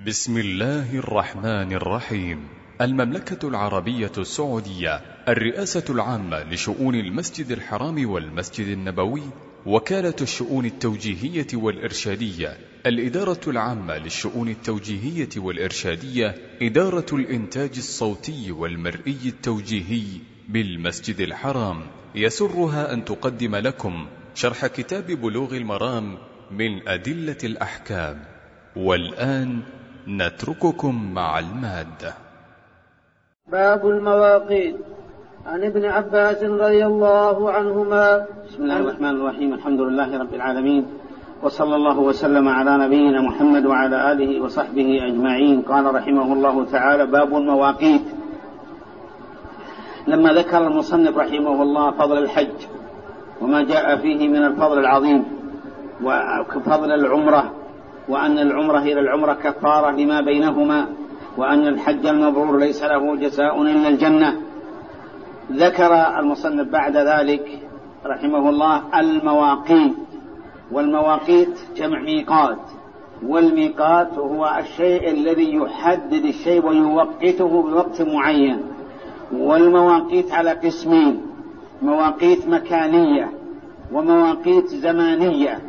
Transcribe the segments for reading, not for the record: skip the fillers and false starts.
بسم الله الرحمن الرحيم. المملكة العربية السعودية، الرئاسة العامة لشؤون المسجد الحرام والمسجد النبوي، وكالة الشؤون التوجيهية والإرشادية، الإدارة العامة للشؤون التوجيهية والإرشادية، إدارة الإنتاج الصوتي والمرئي التوجيهي بالمسجد الحرام، يسرها أن تقدم لكم شرح كتاب بلوغ المرام من أدلة الأحكام. والآن نترككم مع المادة. باب المواقيت. عن ابن عباس رضي الله عنهما. بسم الله الرحمن الرحيم. الحمد لله رب العالمين، وصلى الله وسلم على نبينا محمد وعلى آله وصحبه أجمعين. قال رحمه الله تعالى: باب المواقيت. لما ذكر المصنف رحمه الله فضل الحج وما جاء فيه من الفضل العظيم وفضل العمرة، وأن العمرة إلى العمرة كفارة لما بينهما، وأن الحج المبرور ليس له جزاء إلا الجنة، ذكر المصنف بعد ذلك رحمه الله المواقيت. والمواقيت جمع ميقات، والميقات هو الشيء الذي يحدد الشيء ويوقته بوقت معين. والمواقيت على قسمين: مواقيت مكانية ومواقيت زمانية.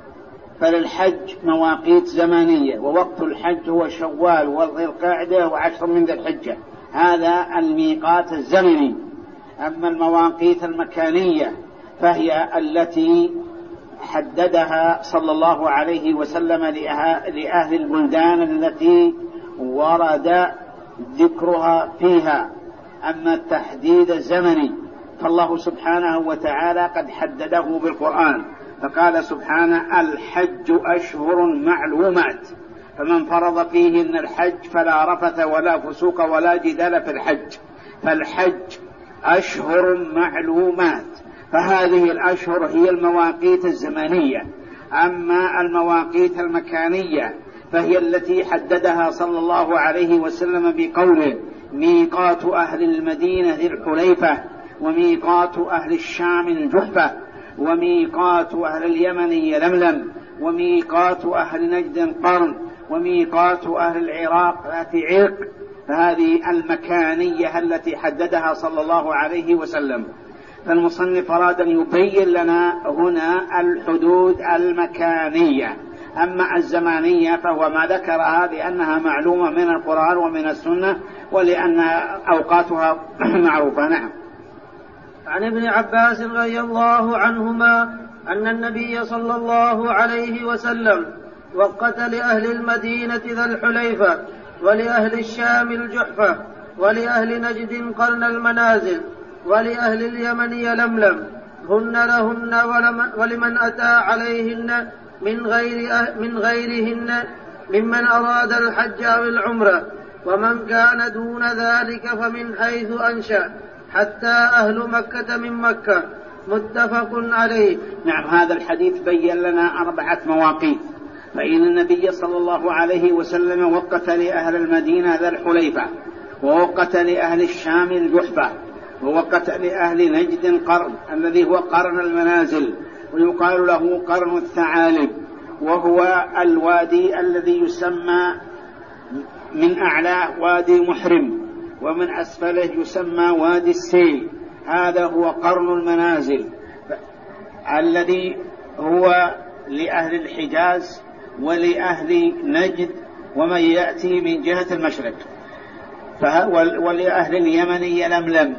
فللحج مواقيت زمانية، ووقت الحج هو شوال وذي القعدة وعشر من ذي الحجة، هذا الميقات الزمني. أما المواقيت المكانية فهي التي حددها صلى الله عليه وسلم لأهل البلدان التي ورد ذكرها فيها. أما التحديد الزمني فالله سبحانه وتعالى قد حدده بالقرآن، فقال سبحانه: الحج أشهر معلومات، فمن فرض فيهن الحج فلا رفث ولا فسوق ولا جدال في الحج. فالحج أشهر معلومات، فهذه الأشهر هي المواقيت الزمنية. أما المواقيت المكانية فهي التي حددها صلى الله عليه وسلم بقوله: ميقات أهل المدينة ذي الحليفة، وميقات أهل الشام الجحفة، وميقات أهل اليمن يلملم، وميقات أهل نجد قرن، وميقات أهل العراق ذات عرق. فهذه المكانية التي حددها صلى الله عليه وسلم. فالمصنف أراد أن يبين لنا هنا الحدود المكانية. أما الزمانية فهو ما ذكرها لأنها معلومة من القرآن ومن السنة، ولأن أوقاتها معروفة. نعم. عن ابن عباس رضي الله عنهما أن النبي صلى الله عليه وسلم وقت لأهل المدينة ذا الحليفة، ولأهل الشام الجحفة، ولأهل نجد قرن المنازل، ولأهل اليمن يلملم، هن لهن ولمن أتى عليهن من غيرهن ممن أراد الحج أو العمرة، ومن كان دون ذلك فمن حيث أنشأ، حتى أهل مكة من مكة. متفق عليه. نعم. هذا الحديث بين لنا 4 مواقيت. فإن النبي صلى الله عليه وسلم وقت لأهل المدينة ذا الحليفة، ووقت لأهل الشام الجحفة، ووقت لأهل نجد قرن الذي هو قرن المنازل، ويقال له قرن الثعالب، وهو الوادي الذي يسمى من أعلاه وادي محرم، ومن أسفله يسمى وادي السيل. هذا هو قرن المنازل الذي هو لأهل الحجاز ولأهل نجد ومن يأتي من جهة المشرق. ولأهل اليمن يلملم،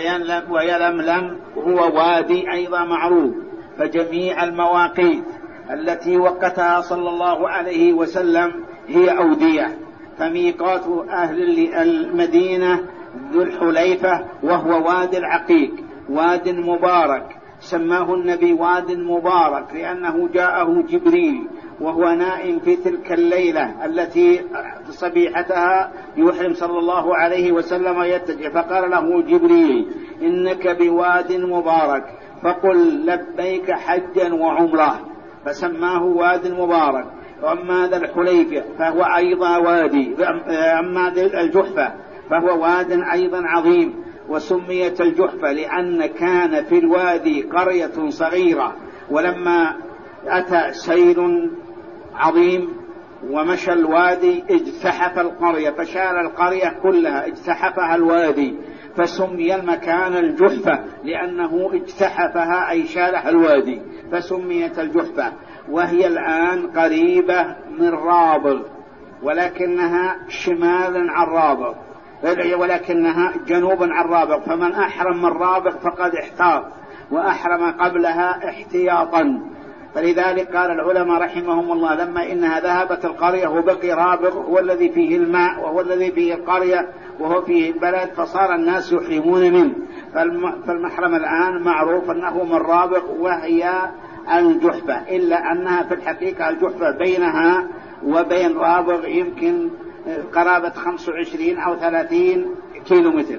ويلملم هو وادي أيضا معروف. فجميع المواقيت التي وقتها صلى الله عليه وسلم هي أودية. فميقات أهل المدينة ذو الحليفة وهو وادي العقيق، واد مبارك، سماه النبي واد مبارك لأنه جاءه جبريل وهو نائم في تلك الليلة التي صبيحتها يحرم صلى الله عليه وسلم ويتجه، فقال له جبريل: إنك بواد مبارك، فقل لبيك حجا وعمره، فسماه واد مبارك. وأما ذا الحليفة فهو أيضا وادي. أما ذا الجحفة فهو واد أيضا عظيم، وسميت الجحفة لأن كان في الوادي قرية صغيرة، ولما أتى سيل عظيم ومشى الوادي اجتحف القرية، فشال القرية كلها، اجتحفها الوادي، فسمي المكان الجحفة لأنه اجتحفها أي شالها الوادي، فسميت الجحفة. وهي الآن قريبة من رابغ، ولكنها شمالا عن رابغ، ولكنها جنوبا عن رابغ، فمن أحرم من رابغ فقد احتاط، وأحرم قبلها احتياطا. فلذلك قال العلماء رحمهم الله لما إنها ذهبت القرية وبقي رابغ هو الذي فيه الماء وهو الذي فيه القرية وهو فيه البلد، فصار الناس يحرمون منه. فالمحرم الآن معروف أنه من رابغ وهي الجحفة، إلا أنها في الحقيقة الجحفة بينها وبين رابغ يمكن قرابة 25 أو 30 كيلومتر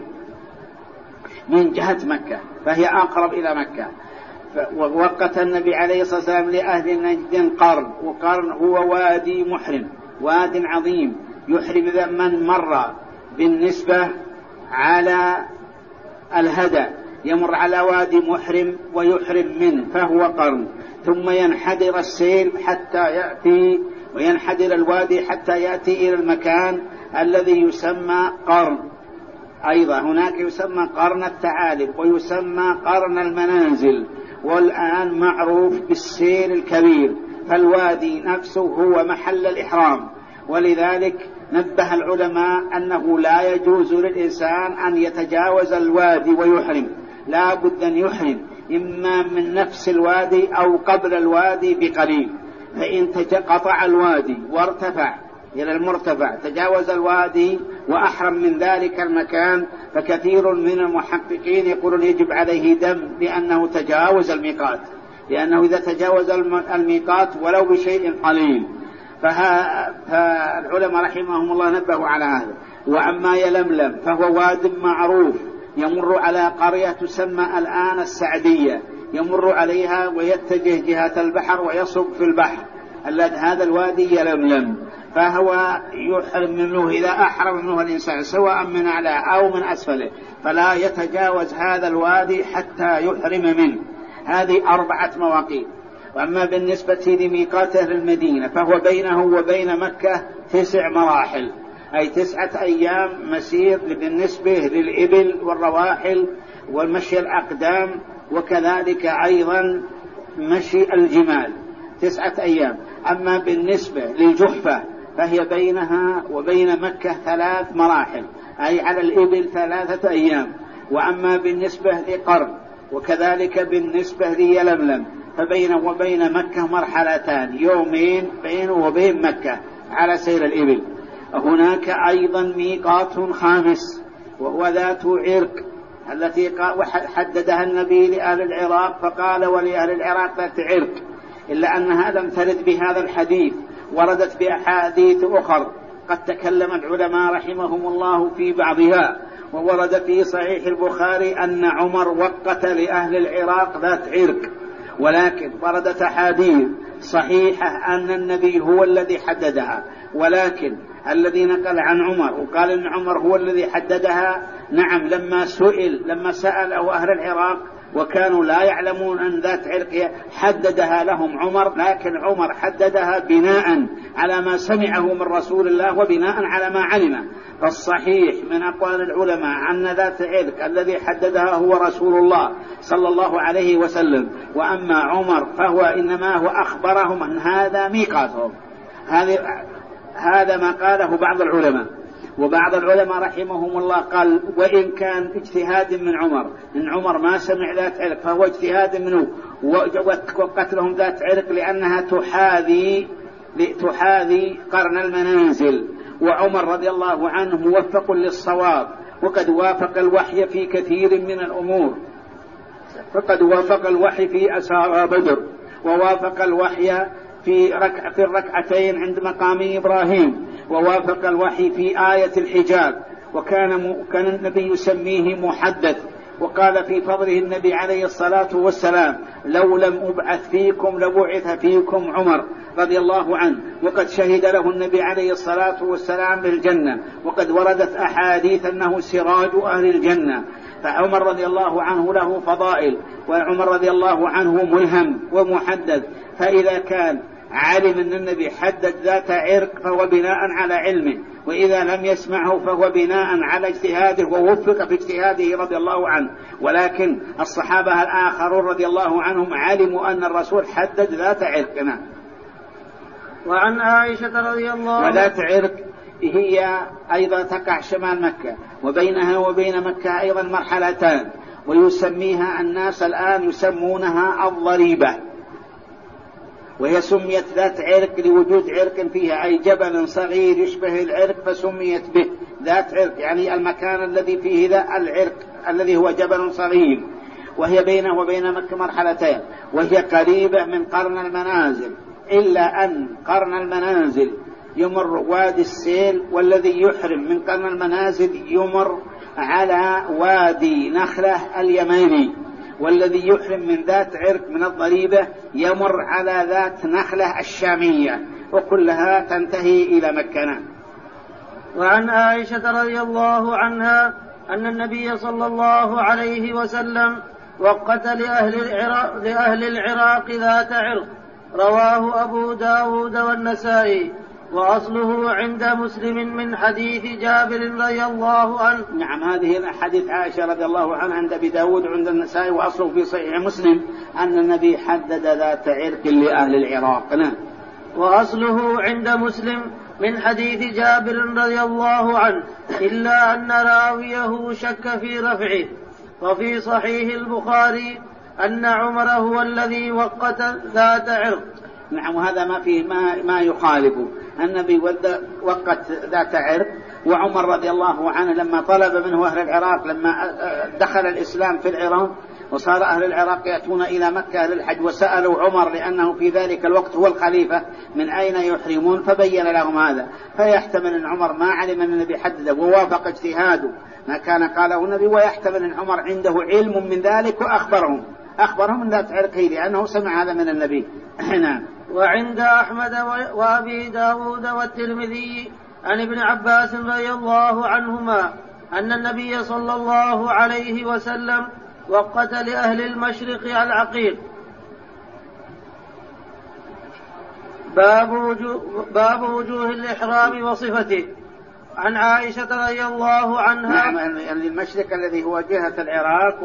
من جهة مكة، فهي أقرب إلى مكة. ووقت النبي عليه الصلاة والسلام لأهل نجد قرن، وقرن هو وادي محرم، واد عظيم يحرم من مر بالنسبة على الهدى، يمر على وادي محرم ويحرم منه فهو قرن، ثم ينحدر السيل حتى يأتي، وينحدر الوادي حتى يأتي إلى المكان الذي يسمى قرن. أيضا هناك يسمى قرن الثعالب ويسمى قرن المنازل، والآن معروف بالسيل الكبير، فالوادي نفسه هو محل الإحرام. ولذلك نبه العلماء أنه لا يجوز للإنسان أن يتجاوز الوادي ويحرم، لا بد أن يحرم إما من نفس الوادي أو قبل الوادي بقليل. فإن قطع الوادي وارتفع إلى المرتفع تجاوز الوادي وأحرم من ذلك المكان، فكثير من المحققين يقولون يجب عليه دم لأنه تجاوز الميقات، لأنه إذا تجاوز الميقات ولو بشيء قليل. فالعلماء رحمهم الله نبهوا على هذا. وأما يلملم فهو واد معروف يمر على قرية تسمى الآن السعدية، يمر عليها ويتجه جهة البحر ويصب في البحر، هذا الوادي يلملم، فهو يحرم منه إذا أحرم منه الإنسان سواء من أعلى أو من أسفله، فلا يتجاوز هذا الوادي حتى يحرم منه. هذه 4 مواقيت. وأما بالنسبة لميقات أهل المدينة فهو بينه وبين مكة 9 مراحل، أي 9 أيام مسير بالنسبة للإبل والرواحل والمشي الأقدام، وكذلك أيضا مشي الجمال 9 أيام. أما بالنسبة للجحفة فهي بينها وبين مكة 3 مراحل، أي على الإبل 3 أيام. وأما بالنسبة لقرن وكذلك بالنسبة ليلملم فبينه وبين مكة مرحلتان، يومين بينه وبين مكة على سير الإبل. هناك أيضا ميقات 5 وهو ذات عرق، التي حددها النبي لأهل العراق فقال ولأهل العراق ذات عرق، إلا أنها لم ترد بهذا الحديث، وردت بأحاديث أخر قد تكلم العلماء رحمهم الله في بعضها. وورد في صحيح البخاري أن عمر وقت لأهل العراق ذات عرق، ولكن وردت أحاديث صحيحة أن النبي هو الذي حددها، ولكن الذي نقل عن عمر وقال إن عمر هو الذي حددها، نعم لما سأل أهل العراق وكانوا لا يعلمون أن ذات عرق حددها لهم عمر، لكن عمر حددها بناء على ما سمعه من رسول الله وبناء على ما علمه. فالصحيح من أقوال العلماء أن ذات عرق الذي حددها هو رسول الله صلى الله عليه وسلم، وأما عمر فهو إنما هو أخبرهم أن هذا ميقاتهم. هذا ما قاله بعض العلماء. وبعض العلماء رحمهم الله قال وإن كان اجتهاد من عمر، إن عمر ما سمع ذات عرق فهو اجتهاد منه، وقتلهم ذات عرق لأنها تحاذي قرن المنازل. وعمر رضي الله عنه موفق للصواب، وقد وافق الوحي في كثير من الأمور، فقد وافق الوحي في أسارى بدر، ووافق الوحي في الركعتين عند مقام إبراهيم، ووافق الوحي في آية الحجاب، وكان النبي يسميه محدث، وقال في فضله النبي عليه الصلاة والسلام لو لم أبعث فيكم لبعث فيكم عمر رضي الله عنه، وقد شهد له النبي عليه الصلاة والسلام بالجنة، وقد وردت أحاديث أنه سراج أهل الجنة. فعمر رضي الله عنه له فضائل، وعمر رضي الله عنه ملهم ومحدث. فإذا كان علم أن النبي حدد ذات عرق فهو بناء على علمه، وإذا لم يسمعه فهو بناء على اجتهاده ووفق في اجتهاده رضي الله عنه. ولكن الصحابة الآخرون رضي الله عنهم علموا أن الرسول حدد ذات عرق. وعن عائشة رضي الله عنها وذات عرق هي أيضا تقع شمال مكة، وبينها وبين مكة أيضا مرحلتان، ويسميها الناس الآن يسمونها الضريبة، وهي سميت ذات عرق لوجود عرق فيها، أي جبل صغير يشبه العرق فسميت به ذات عرق، يعني المكان الذي فيه ذا العرق الذي هو جبل صغير. وهي بينه وبين مكة مرحلتين، وهي قريبة من قرن المنازل، إلا أن قرن المنازل يمر وادي السيل، والذي يحرم من قرن المنازل يمر على وادي نخلة اليماني، والذي يحرم من ذات عرق من الضريبة يمر على ذات نخلة الشامية، وكلها تنتهي إلى مكة. وعن عائشة رضي الله عنها أن النبي صلى الله عليه وسلم وقت لأهل العراق ذات عرق، رواه أبو داود والنسائي، وأصله عند مسلم من حديث جابر رضي الله عنه. نعم، هذه حديث عائشة رضي الله عنها عند أبي داود وعند النسائي، وأصله في صحيح مسلم أن النبي حدد ذات عرق لأهل العراق. نعم. وأصله عند مسلم من حديث جابر رضي الله عنه، إلا أن راويه شك في رفعه. وفي صحيح البخاري أن عمر هو الذي وقت ذات عرق. نعم، وهذا ما فيه ما يخالف. النبي وقت ذات عرق، وعمر رضي الله عنه لما طلب منه أهل العراق، لما دخل الإسلام في العراق وصار أهل العراق يأتون إلى مكة أهل الحج، وسألوا عمر لأنه في ذلك الوقت هو الخليفة من أين يحرمون، فبين لهم هذا. فيحتمل أن عمر ما علم أن النبي حدده ووافق اجتهاده ما كان قاله النبي، ويحتمل أن عمر عنده علم من ذلك وأخبرهم من ذات عرقه لأنه سمع هذا من النبي. نعم. وعند أحمد وأبي داود والترمذي عن ابن عباس رضي الله عنهما أن النبي صلى الله عليه وسلم وقت لأهل المشرق العقيق. باب وجوه الإحرام وصفته. عن عائشة رضي الله عنها. نعم، المشرق الذي هو جهة العراق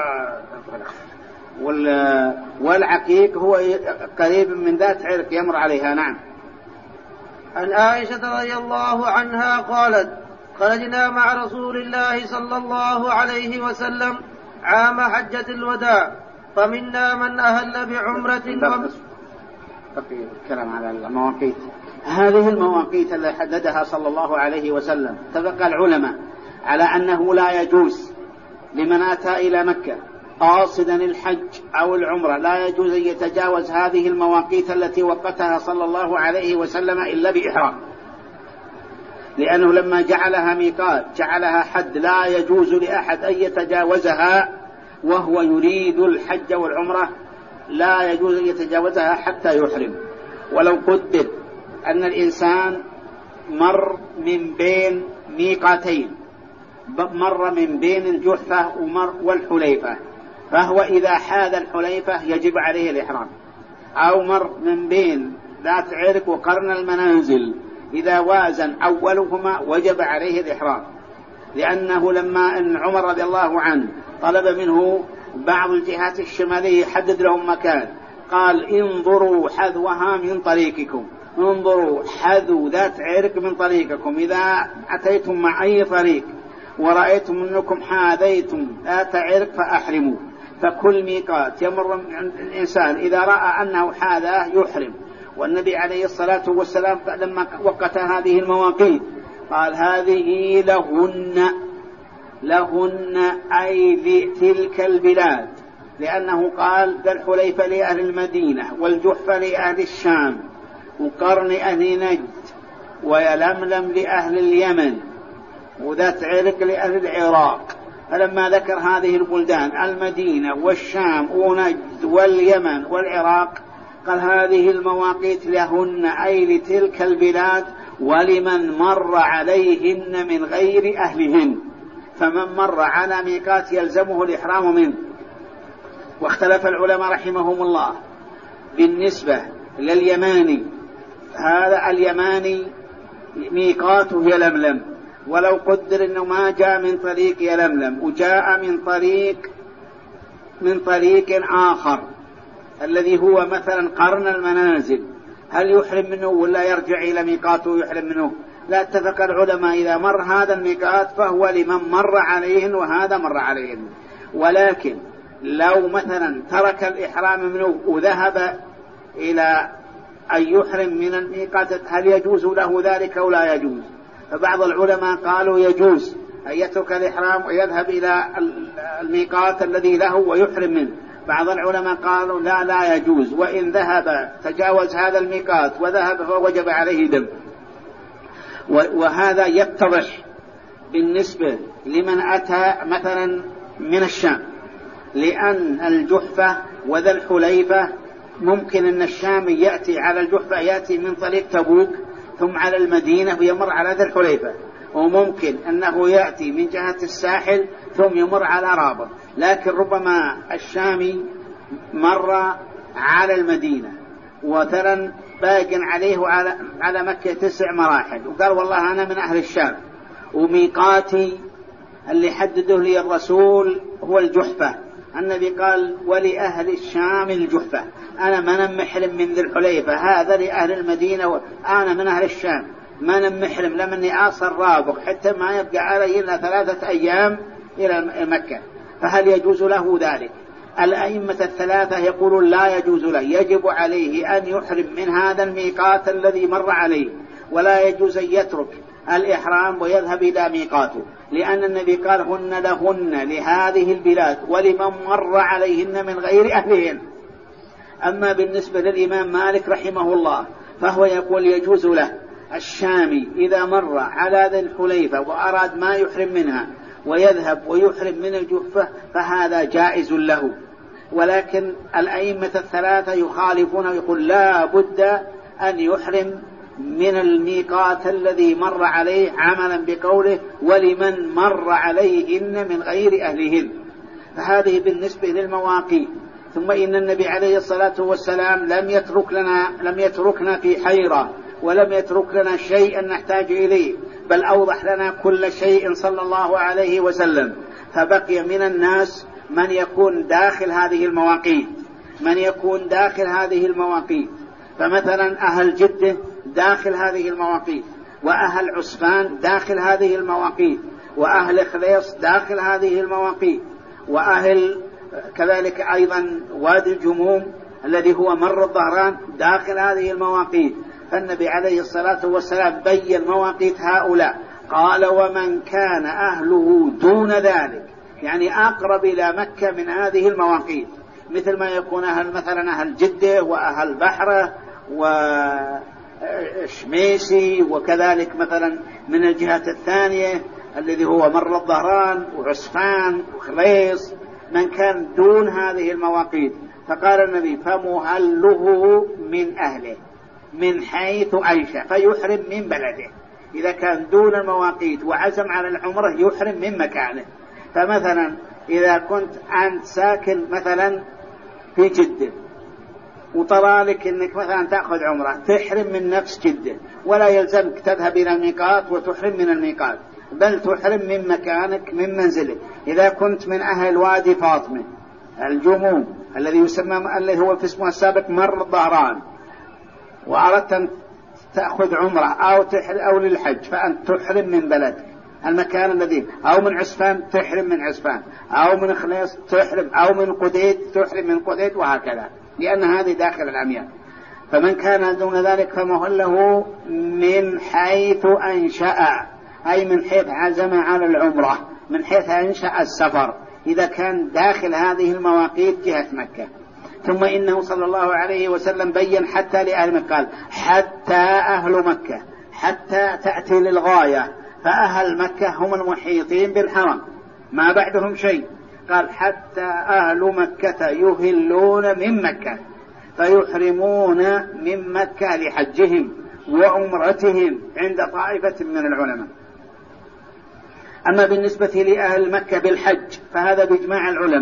والعقيق هو قريب من ذات عرق يمر عليها. نعم. عن عائشة رضي الله عنها قالت: خرجنا مع رسول الله صلى الله عليه وسلم عام حجة الوداع، فمنا من أهل بعمرة. الكلام على المواقيت، هذه المواقيت التي حددها صلى الله عليه وسلم اتفق العلماء على أنه لا يجوز لمن أتى إلى مكة قاصدا الحج أو العمرة، لا يجوز أن يتجاوز هذه المواقيت التي وقتها صلى الله عليه وسلم إلا بإحرام، لأنه لما جعلها ميقات جعلها حد لا يجوز لأحد أن يتجاوزها وهو يريد الحج والعمرة، لا يجوز أن يتجاوزها حتى يحرم. ولو قدر أن الإنسان مر من بين ميقاتين، مر من بين الجحفة والحليفة، فهو إذا حاذ الحليفة يجب عليه الإحرام، أو مر من بين ذات عرق وقرن المنازل إذا وازن أولهما وجب عليه الإحرام، لأنه لما أن عمر رضي الله عنه طلب منه بعض الجهات الشمالية حدد لهم مكان، قال: انظروا حذوها من طريقكم، انظروا حذو ذات عرق من طريقكم، إذا أتيتم مع أي طريق ورأيتم أنكم حاذيتم ذات عرق فأحرموا. فكل ميقات يمر الإنسان إذا رأى أنه حاذاه يحرم. والنبي عليه الصلاة والسلام لما وقت هذه المواقيت قال: هذه لهن أي لتلك البلاد، لأنه قال: ذا الحليفة لأهل المدينة، والجحفة لأهل الشام، وقرن أهل نجد، ويلملم لأهل اليمن، وذات عرق لأهل العراق. فلما ذكر هذه البلدان المدينة والشام ونجد واليمن والعراق قال: هذه المواقيت لهن أي لتلك البلاد ولمن مر عليهن من غير أهلهن، فمن مر على ميقات يلزمه الإحرام منه. واختلف العلماء رحمهم الله بالنسبة لليماني، هذا اليماني ميقاته يلملم، ولو قدر أنه ما جاء من طريق يلملم وجاء من طريق آخر الذي هو مثلا قرن المنازل، هل يحرم منه ولا يرجع إلى ميقاته ويحرم منه؟ لا، اتفق العلماء إذا مر هذا الميقات فهو لمن مر عليهن وهذا مر عليهن. ولكن لو مثلا ترك الإحرام منه وذهب إلى أن يحرم من الميقات، هل يجوز له ذلك أو لا يجوز؟ فبعض العلماء قالوا يجوز أن يترك الإحرام ويذهب إلى الميقات الذي له ويحرم منه. بعض العلماء قالوا لا يجوز، وإن ذهب تجاوز هذا الميقات وذهب فوجب عليه دم. وهذا يتضح بالنسبة لمن أتى مثلا من الشام، لأن الجحفة وذا الحليفة ممكن أن الشام يأتي على الجحفة، يأتي من طريق تبوك ثم على المدينة ويمر على ذا الحليفة، وممكن أنه يأتي من جهة الساحل ثم يمر على رابط، لكن ربما الشامي مر على المدينة وترى باق عليه على مكة 9 مراحل، وقال والله أنا من أهل الشام وميقاتي اللي حدده لي الرسول هو الجحفة. النبي قال ولأهل الشام الجحفة، أنا من محرم من ذي الحليفة، هذا لأهل المدينة وأنا من أهل الشام من محرم، لمني آصر رابق حتى ما يبقى علي إلا 3 أيام إلى مكة، فهل يجوز له ذلك؟ الأئمة الثلاثة يقولون لا يجوز له، يجب عليه أن يحرم من هذا الميقات الذي مر عليه، ولا يجوز أن يترك الإحرام ويذهب إلى ميقاته، لأن النبي قال هن لهن لهذه البلاد ولمن مر عليهن من غير أهلهن. أما بالنسبة للإمام مالك رحمه الله فهو يقول يجوز له الشامي إذا مر على ذي الحليفة وأراد ما يحرم منها ويذهب ويحرم من الجحفة فهذا جائز له. ولكن الأئمة الثلاثة يخالفون ويقول لا بد أن يحرم من الميقات الذي مر عليه، عملا بقوله ولمن مر عليهن من غير أهلهن. فهذه بالنسبة للمواقيت. ثم إن النبي عليه الصلاة والسلام لم يتركنا في حيرة، ولم يترك لنا شيئا نحتاج إليه، بل أوضح لنا كل شيء صلى الله عليه وسلم. فبقي من الناس من يكون داخل هذه المواقيت، فمثلا أهل جدة داخل هذه المواقيت، وأهل عسفان داخل هذه المواقيت، وأهل خليص داخل هذه المواقيت، وأهل كذلك أيضا وادي الجموم الذي هو مر الظهران داخل هذه المواقيت. فالنبي عليه الصلاة والسلام بين مواقيت هؤلاء، قال ومن كان أهله دون ذلك، يعني أقرب إلى مكة من هذه المواقيت، مثل ما يكون مثلا أهل جدة وأهل بحرة وشميسي، وكذلك مثلا من الجهة الثانية الذي هو مر الظهران وعسفان وخليص، من كان دون هذه المواقيت. فقال النبي فمهله من أهله من حيث عيش فيحرم من بلده. إذا كان دون المواقيت وعزم على العمرة يحرم من مكانه. فمثلا إذا كنت أنت ساكن مثلا في جدة وطرى لك أنك مثلا تأخذ عمرة، تحرم من نفس جدة، ولا يلزمك تذهب إلى الميقات وتحرم من الميقات، بل تحرم من مكانك من منزلك. إذا كنت من أهل وادي فاطمة الجموم الذي يسمى اللي هو في اسمه السابق مر الظهران، وأردت أن تأخذ عمرة أو للحج، فأنت تحرم من بلدك المكان الذي، أو من عسفان تحرم من عسفان، أو من خليص تحرم، أو من قديد تحرم من قديد، وهكذا، لأن هذه داخل العميان. فمن كان دون ذلك فمهله من حيث أنشأ، أي من حيث عزم على العمرة، من حيث أنشأ السفر، إذا كان داخل هذه المواقيت جهة مكة. ثم إنه صلى الله عليه وسلم بين حتى لأهل مكة، قال حتى أهل مكة، حتى تأتي للغاية، فأهل مكة هم المحيطين بالحرم ما بعدهم شيء. قال حتى أهل مكة يهلون من مكة فيحرمون من مكة لحجهم وعمرتهم عند طائفة من العلماء. أما بالنسبة لأهل مكة بالحج فهذا بإجماع العلماء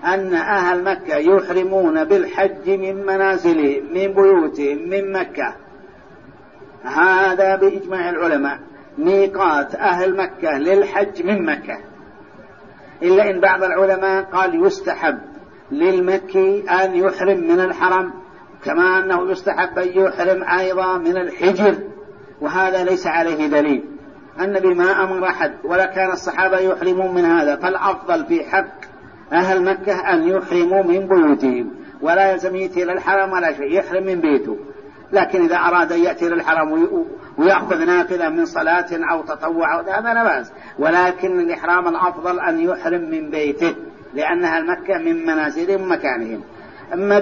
أن أهل مكة يحرمون بالحج من منازلهم من بيوتهم من مكة، هذا بإجماع العلماء ميقات أهل مكة للحج من مكة، إلا إن بعض العلماء قال يستحب للمكي أن يحرم من الحرم، كما أنه يستحب أن يحرم أيضا من الحجر، وهذا ليس عليه دليل. النبي ما أمر أحد ولا كان الصحابة يحرمون من هذا، فالأفضل في حق أهل مكة أن يحرموا من بيوتهم، ولا يلزم يأتي للحرم ولا شيء، يحرم من بيته. لكن إذا أراد أن يأتي للحرم ويأخذ نافلة من صلاة أو تطوع هذا لا بأس، ولكن الإحرام الأفضل أن يحرم من بيته، لأن أهل مكة من منازلهم ومكانهم. أما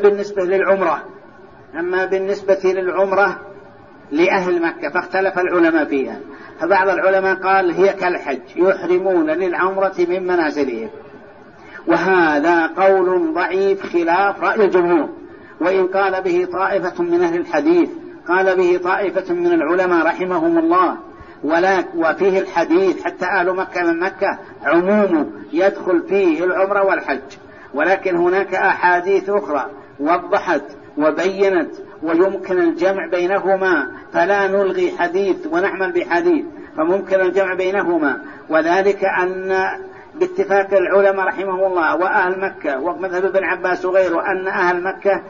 بالنسبة للعمرة لأهل مكة فاختلف العلماء فيها، فبعض العلماء قال هي كالحج يحرمون للعمرة من منازلهم، وهذا قول ضعيف خلاف رأي الجمهور، وإن قال به طائفة من أهل الحديث، قال به طائفة من العلماء رحمهم الله، وفيه الحديث حتى أهل مكة من مكة عمومه يدخل فيه العمرة والحج، ولكن هناك أحاديث أخرى وضحت وبينت ويمكن الجمع بينهما، فلا نلغي حديث ونعمل بحديث، فممكن الجمع بينهما، وذلك أن باتفاق العلماء رحمه الله وأهل مكة ومذهب ابن عباس وغيره أن أهل مكة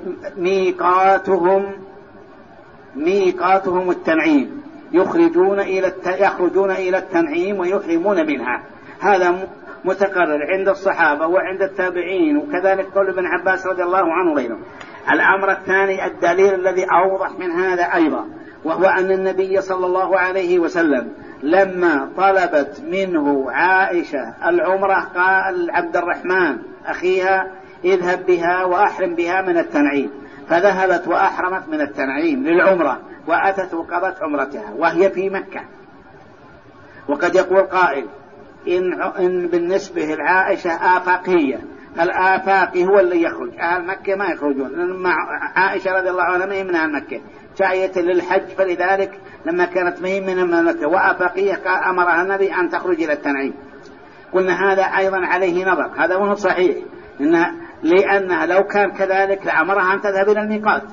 ميقاتهم التنعيم، يخرجون إلى التنعيم ويحرمون منها. هذا متقرر عند الصحابة وعند التابعين، وكذلك قول ابن عباس رضي الله عنه وغيره. الأمر الثاني الدليل الذي أوضح من هذا أيضا، وهو أن النبي صلى الله عليه وسلم لما طلبت منه عائشة العمرة قال عبد الرحمن أخيها اذهب بها وأحرم بها من التنعيم، فذهبت وأحرمت من التنعيم للعمرة، وأتت وقضت عمرتها وهي في مكة. وقد يقول قائل إن بالنسبة لعائشة آفاقية، الآفاقي هو اللي يخرج، أهل مكة ما يخرجون، لما عائشة رضي الله عنها من أهل مكة جاية للحج، فلذلك لما كانت من مكة وآفاقية أمرها النبي أن تخرج إلى التنعيم. قلنا هذا أيضا عليه نظر، هذا هو صحيح، لأنها لو كان كذلك لأمرها أن تذهب إلى الميقات،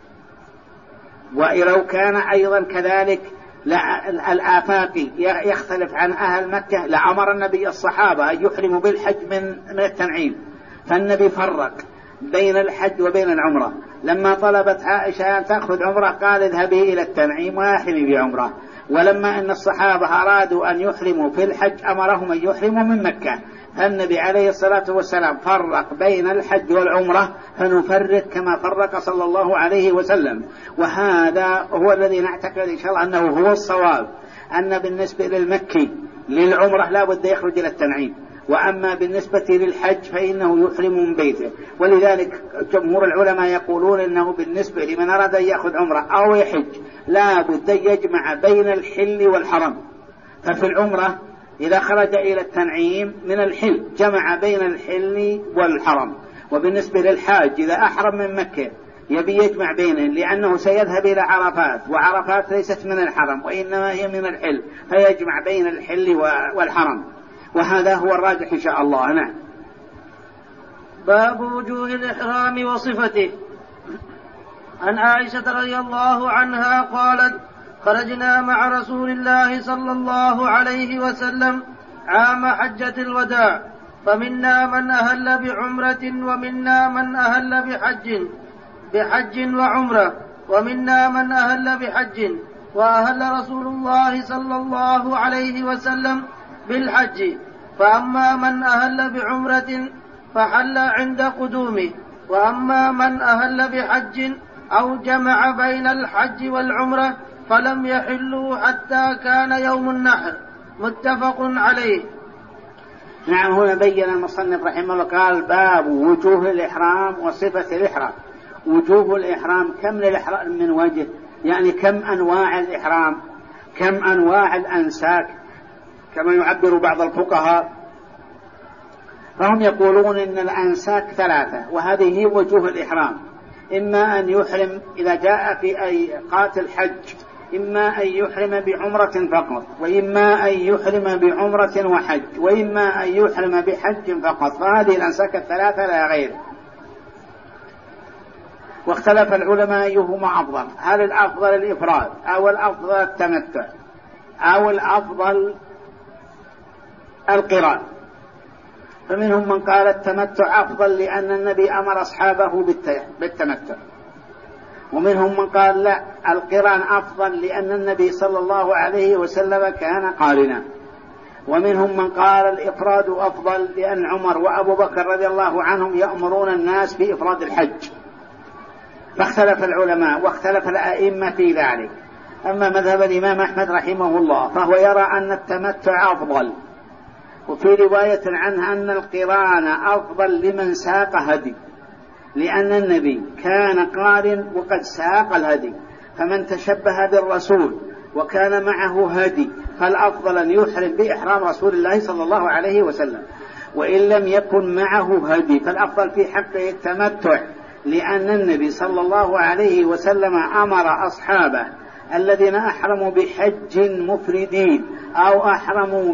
ولو كان أيضا كذلك الآفاقي يختلف عن أهل مكة لأمر النبي الصحابة أن يحرموا بالحج من التنعيم، فالنبي فرق بين الحج وبين العمرة. لما طلبت عائشة أن تأخذ عمرة قال اذهبي إلى التنعيم وأحرمي بعمرة، ولما أن الصحابة أرادوا أن يحرموا في الحج أمرهم أن يحرموا من مكة، فالنبي عليه الصلاة والسلام فرق بين الحج والعمرة، فنفرق كما فرق صلى الله عليه وسلم. وهذا هو الذي نعتقد إن شاء الله أنه هو الصواب، أن بالنسبة للمكي للعمرة لا بد يخرج إلى التنعيم، وأما بالنسبة للحج فإنه يحرم من بيته. ولذلك جمهور العلماء يقولون أنه بالنسبة لمن أراد أن يأخذ عمرة أو يحج لا بد يجمع بين الحل والحرم، ففي العمرة إذا خرج إلى التنعيم من الحل جمع بين الحل والحرم، وبالنسبة للحاج إذا أحرم من مكة يبي يجمع بينهم، لأنه سيذهب إلى عرفات، وعرفات ليست من الحرم وإنما هي من الحل، فيجمع بين الحل والحرم، وهذا هو الراجح إن شاء الله. نعم. باب وجوه الإحرام وصفته. عن عائشة رضي الله عنها قالت خرجنا مع رسول الله صلى الله عليه وسلم عام حجة الوداع، فمنا من أهل بعمرة ومنا من أهل بحج وعمرة، ومنا من أهل بحج، وأهل رسول الله صلى الله عليه وسلم بالحج، فأما من أهل بعمرة فحل عند قدومه، وأما من أهل بحج أو جمع بين الحج والعمرة فلم يحلوا حتى كان يوم النحر. متفق عليه. نعم. هنا بين المصنف رحمه الله قال باب وجوه الإحرام وصفة الإحرام. وجوه الإحرام كم للإحرام من وجه، يعني كم أنواع الإحرام، كم أنواع الأنساك كما يعبر بعض الفقهاء، فهم يقولون إن الأنساك 3، وهذه هي وجوه الإحرام. إما أن يحرم إذا جاء في أيقات الحج إما أن يحرم بعمرة فقط، وإما أن يحرم بعمرة وحج، وإما أن يحرم بحج فقط، فهذه الأنساك الثلاثة لا غير. واختلف العلماء أيهما أفضل، هل الأفضل الإفراد أو الأفضل التمتع أو الأفضل القران؟ فمنهم من قال التمتع أفضل لأن النبي أمر أصحابه بالتمتع، ومنهم من قال لا، القران أفضل لأن النبي صلى الله عليه وسلم كان قارنا، ومنهم من قال الإفراد أفضل لأن عمر وأبو بكر رضي الله عنهم يأمرون الناس بإفراد الحج. فاختلف العلماء واختلف الأئمة في ذلك. أما مذهب الإمام أحمد رحمه الله فهو يرى أن التمتع أفضل، وفي رواية عنه أن القران أفضل لمن ساق هدي، لأن النبي كان قارن وقد ساق الهدي، فمن تشبه بالرسول وكان معه هدي فالأفضل أن يحرم بإحرام رسول الله صلى الله عليه وسلم، وإن لم يكن معه هدي فالأفضل في حقه التمتع، لأن النبي صلى الله عليه وسلم أمر أصحابه الذين أحرموا بحج مفردين أو أحرموا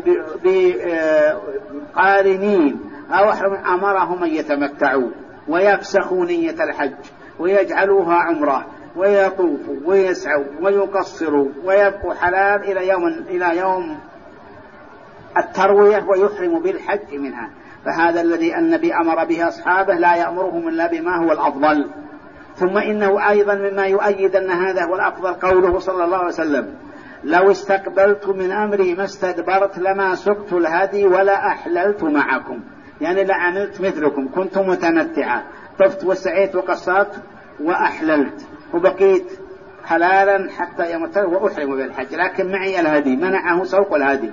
بقارنين أو أمرهم أن يتمتعوا ويفسخوا نية الحج ويجعلوها عمرة ويطوفوا ويسعوا ويقصروا ويبقوا حلال إلى يوم التروية ويحرموا بالحج منها. فهذا الذي النبي أمر به أصحابه لا يأمرهم إلا بما هو الأفضل. ثم إنه أيضا مما يؤيد أن هذا هو الأفضل قوله صلى الله عليه وسلم: لو استقبلت من أمري ما استدبرت لما سقت الهدي ولا أحللت معكم، يعني لعملت مثلكم، كنت متمتعا، طفت وسعيت وقصرت وأحللت وبقيت حلالا حتى يموت وأحرم بالحج، لكن معي الهدي منعه سوق الهدي.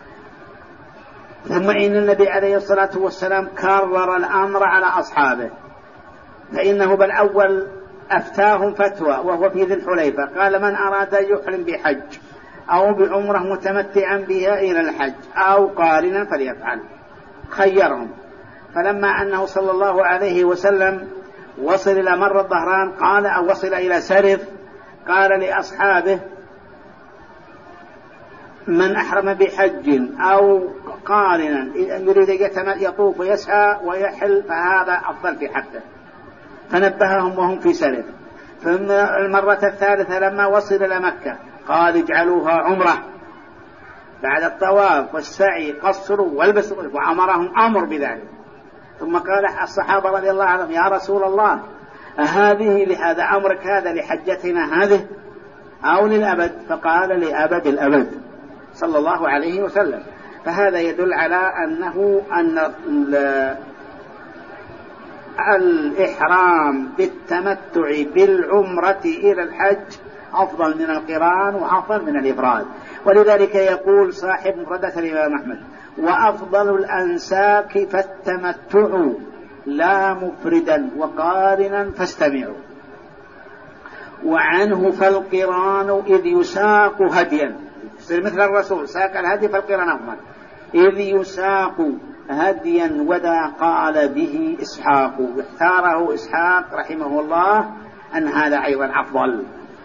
ثم إن النبي عليه الصلاة والسلام كرر الأمر على أصحابه، فإنه بالأول أفتاهم فتوى وهو في ذي الحليفة، قال: من أراد يحرم بحج أو بعمرة متمتعا بها إلى الحج أو قارنا فليفعل، خيرهم. فلما أنه صلى الله عليه وسلم وصل إلى مر الظهران قال أو وصل إلى سرف قال لأصحابه: من أحرم بحج أو قارنا يريد يطوف ويسعى ويحل فهذا أفضل في حقه، فنبههم وهم في سرف. ثم المرة الثالثة لما وصل إلى مكة قال: اجعلوها عمرة بعد الطواف والسعي، قصروا والبسوا، وأمرهم أمر بذلك. ثم قال الصحابة رضي الله عنهم: يا رسول الله، هذه لهذا أمرك هذا لحجتنا هذه أو للأبد؟ فقال: لأبد الأبد صلى الله عليه وسلم. فهذا يدل على أن الإحرام بالتمتع بالعمرة إلى الحج أفضل من القران وأفضل من الإفراد. ولذلك يقول صاحب مفردة الإمام أحمد: وأفضل الأنساك فالتمتع لا مفردا وقارنا فاستمعوا. وعنه فالقران إذ يساق هديا، مثل الرسول ساق الهدي فالقران أفضل، إذ يساق هديا وذا قال به إسحاق، اختاره إسحاق رحمه الله أن هذا أيضا أفضل.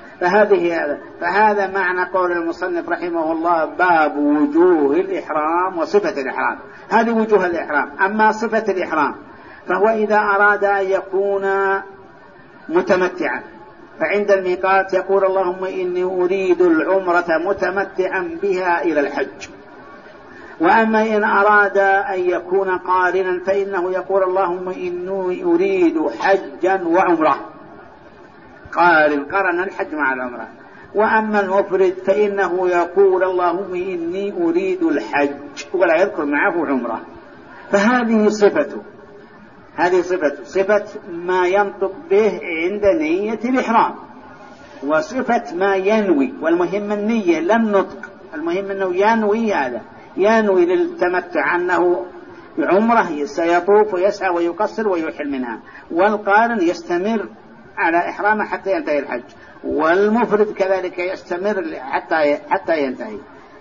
فهذا معنى قول المصنف رحمه الله: باب وجوه الإحرام وصفة الإحرام. هذه وجوه الإحرام. أما صفة الإحرام فهو إذا أراد أن يكون متمتعا فعند الميقات يقول: اللهم إني أريد العمرة متمتعا بها إلى الحج. وأما إن أراد أن يكون قارنا فإنه يقول: اللهم إني أريد حجا وعمرة، قارن الحج مع العمرة. وأما المفرد فإنه يقول: اللهم إني أريد الحج ولا يذكر معه عمرة. فهذه صفته، صفة ما ينطق به عند نية الإحرام، وصفة ما ينوي. والمهم النية لا النطق، المهم أنه ينوي، هذا ينوي للتمتع أنه عمره سيطوف ويسعى ويقصر ويحل منها. والقارن يستمر على إحرامه حتى ينتهي الحج، والمفرد كذلك يستمر حتى ينتهي.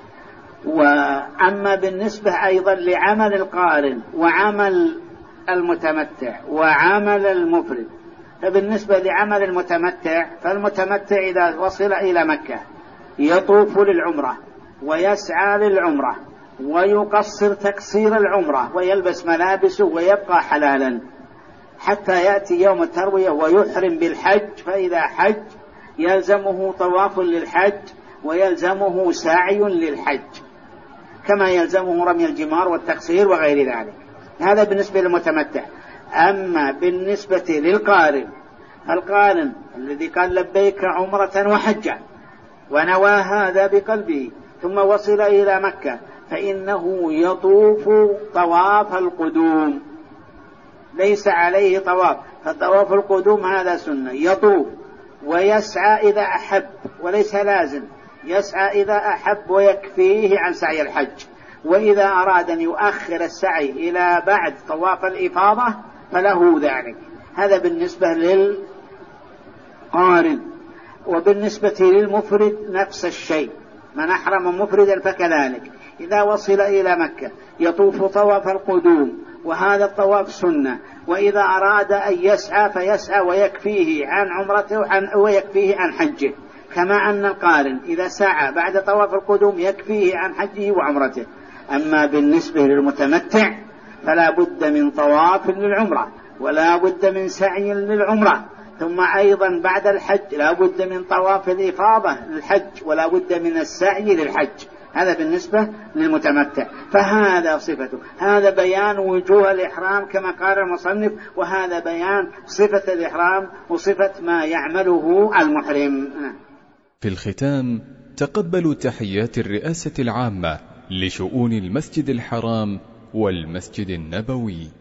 وأما بالنسبة أيضا لعمل القارن وعمل المتمتع وعمل المفرد، فبالنسبة لعمل المتمتع فالمتمتع إذا وصل إلى مكة يطوف للعمرة ويسعى للعمرة ويقصر تقصير العمرة ويلبس ملابسه ويبقى حلالا حتى يأتي يوم التروية ويحرم بالحج، فإذا حج يلزمه طواف للحج ويلزمه سعي للحج كما يلزمه رمي الجمار والتقصير وغير ذلك. هذا بالنسبة للمتمتع. أما بالنسبة للقارن، القارن الذي قال لبيك عمرة وحجا ونوى هذا بقلبه ثم وصل إلى مكة، فإنه يطوف طواف القدوم، ليس عليه طواف، فطواف القدوم هذا سنة، يطوف ويسعى إذا أحب وليس لازم، يسعى إذا أحب ويكفيه عن سعي الحج، وإذا أراد أن يؤخر السعي إلى بعد طواف الإفاضة فله ذلك. هذا بالنسبة للقارن. وبالنسبة للمفرد نفس الشيء، من أحرم مفردا فكذلك إذا وصل إلى مكة يطوف طواف القدوم وهذا الطواف سنة، وإذا أراد أن يسعى فيسعى ويكفيه عن عمرته ويكفيه عن حجه، كما أن القارن إذا سعى بعد طواف القدوم يكفيه عن حجه وعمرته. أما بالنسبة للمتمتع فلا بد من طواف للعمرة ولا بد من سعي للعمرة، ثم أيضا بعد الحج لا بد من طواف الإفاضة للحج ولا بد من السعي للحج. هذا بالنسبة للمتمتع. فهذا صفته، هذا بيان وجوه الإحرام كما قال المصنف، وهذا بيان صفة الإحرام وصفة ما يعمله المحرم. في الختام تقبلوا تحيات الرئاسة العامة لشؤون المسجد الحرام والمسجد النبوي.